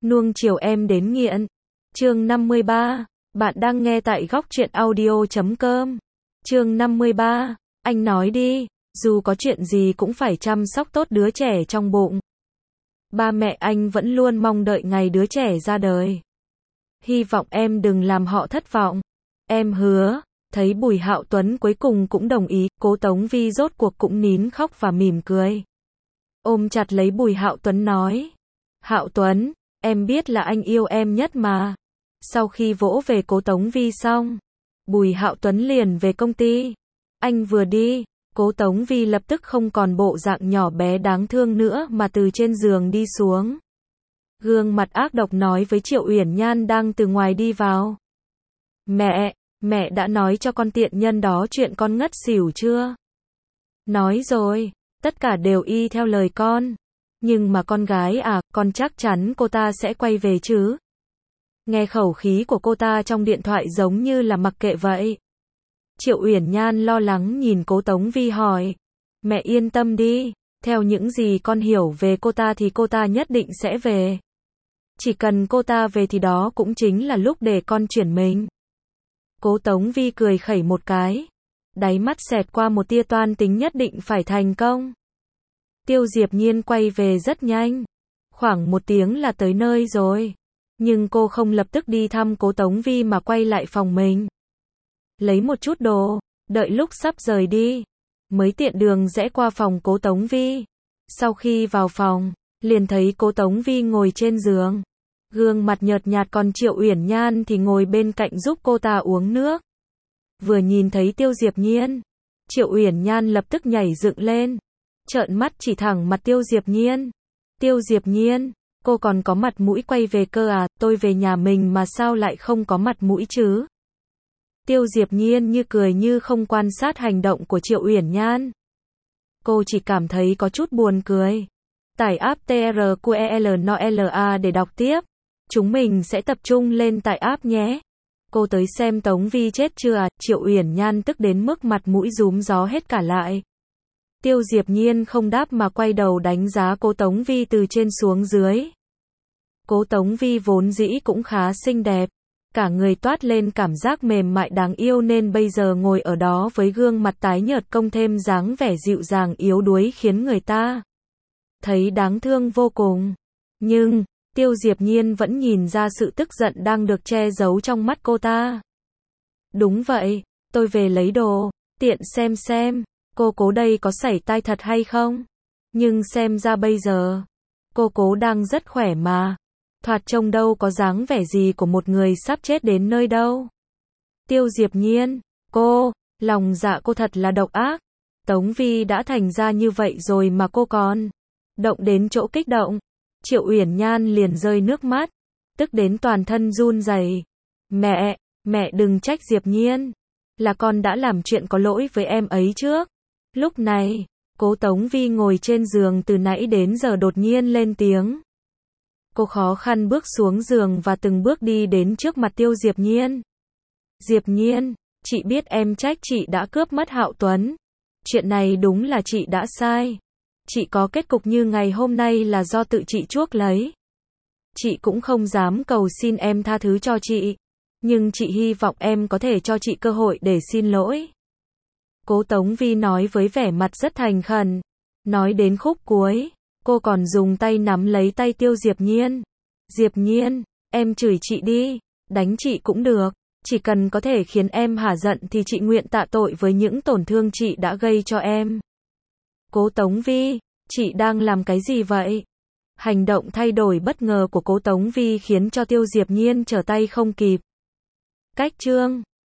nuông chiều em đến nghiện. Chương 53, bạn đang nghe tại góc truyện audio.com. Chương 53, anh nói đi, dù có chuyện gì cũng phải chăm sóc tốt đứa trẻ trong bụng. Ba mẹ anh vẫn luôn mong đợi ngày đứa trẻ ra đời. Hy vọng em đừng làm họ thất vọng. Em hứa. Thấy Bùi Hạo Tuấn cuối cùng cũng đồng ý, Cố Tống Vi rốt cuộc cũng nín khóc và mỉm cười. Ôm chặt lấy Bùi Hạo Tuấn nói. Hạo Tuấn, em biết là anh yêu em nhất mà. Sau khi vỗ về Cố Tống Vi xong, Bùi Hạo Tuấn liền về công ty. Anh vừa đi, Cố Tống Vi lập tức không còn bộ dạng nhỏ bé đáng thương nữa mà từ trên giường đi xuống. Gương mặt ác độc nói với Triệu Uyển Nhan đang từ ngoài đi vào. Mẹ đã nói cho con tiện nhân đó chuyện con ngất xỉu chưa? Nói rồi, tất cả đều y theo lời con. Nhưng mà con gái à, con chắc chắn cô ta sẽ quay về chứ? Nghe khẩu khí của cô ta trong điện thoại giống như là mặc kệ vậy. Triệu Uyển Nhan lo lắng nhìn Cố Tống Vi hỏi. Mẹ yên tâm đi, theo những gì con hiểu về cô ta thì cô ta nhất định sẽ về. Chỉ cần cô ta về thì đó cũng chính là lúc để con chuyển mình. Cố Tống Vi cười khẩy một cái. Đáy mắt xẹt qua một tia toan tính nhất định phải thành công. Tiêu Diệp Nhiên quay về rất nhanh. Khoảng 1 tiếng là tới nơi rồi. Nhưng cô không lập tức đi thăm Cố Tống Vi mà quay lại phòng mình. Lấy một chút đồ, đợi lúc sắp rời đi. Mới tiện đường rẽ qua phòng Cố Tống Vi. Sau khi vào phòng, liền thấy Cố Tống Vi ngồi trên giường. Gương mặt nhợt nhạt, còn Triệu Uyển Nhan thì ngồi bên cạnh giúp cô ta uống nước. Vừa nhìn thấy Tiêu Diệp Nhiên, Triệu Uyển Nhan lập tức nhảy dựng lên, trợn mắt chỉ thẳng mặt Tiêu Diệp Nhiên. Tiêu Diệp Nhiên, cô còn có mặt mũi quay về cơ à? Tôi về nhà mình mà sao lại không có mặt mũi chứ? Tiêu Diệp Nhiên như cười như không quan sát hành động của Triệu Uyển Nhan. Cô chỉ cảm thấy có chút buồn cười. Tải app TRQLNOLA để đọc tiếp. Chúng mình sẽ tập trung lên tải app nhé. Cô tới xem Tống Vi chết chưa à? Triệu Uyển Nhan tức đến mức mặt mũi rúm gió hết cả lại. Tiêu Diệp Nhiên không đáp mà quay đầu đánh giá Cố Tống Vi từ trên xuống dưới. Cố Tống Vi vốn dĩ cũng khá xinh đẹp. Cả người toát lên cảm giác mềm mại đáng yêu nên bây giờ ngồi ở đó với gương mặt tái nhợt công thêm dáng vẻ dịu dàng yếu đuối khiến người ta thấy đáng thương vô cùng. Nhưng Tiêu Diệp Nhiên vẫn nhìn ra sự tức giận đang được che giấu trong mắt cô ta. Đúng vậy, tôi về lấy đồ, tiện xem, cô Cố đây có sảy tai thật hay không? Nhưng xem ra bây giờ, cô Cố đang rất khỏe mà. Thoạt trông đâu có dáng vẻ gì của một người sắp chết đến nơi đâu. Tiêu Diệp Nhiên, lòng dạ cô thật là độc ác. Tống Vi đã thành ra như vậy rồi mà cô còn động đến chỗ kích động. Triệu Uyển Nhan liền rơi nước mắt, tức đến toàn thân run rẩy. Mẹ đừng trách Diệp Nhiên, là con đã làm chuyện có lỗi với em ấy trước. Lúc này, Cố Tống Vi ngồi trên giường từ nãy đến giờ đột nhiên lên tiếng. Cô khó khăn bước xuống giường và từng bước đi đến trước mặt Tiêu Diệp Nhiên. Diệp Nhiên, chị biết em trách chị đã cướp mất Hạo Tuấn. Chuyện này đúng là chị đã sai. Chị có kết cục như ngày hôm nay là do tự chị chuốc lấy. Chị cũng không dám cầu xin em tha thứ cho chị. Nhưng chị hy vọng em có thể cho chị cơ hội để xin lỗi. Cố Tống Vi nói với vẻ mặt rất thành khẩn. Nói đến khúc cuối, cô còn dùng tay nắm lấy tay Tiêu Diệp Nhiên. Diệp Nhiên, em chửi chị đi, đánh chị cũng được. Chỉ cần có thể khiến em hả giận thì chị nguyện tạ tội với những tổn thương chị đã gây cho em. Cố Tống Vi, chị đang làm cái gì vậy? Hành động thay đổi bất ngờ của Cố Tống Vi khiến cho Tiêu Diệp Nhiên trở tay không kịp. Cách chương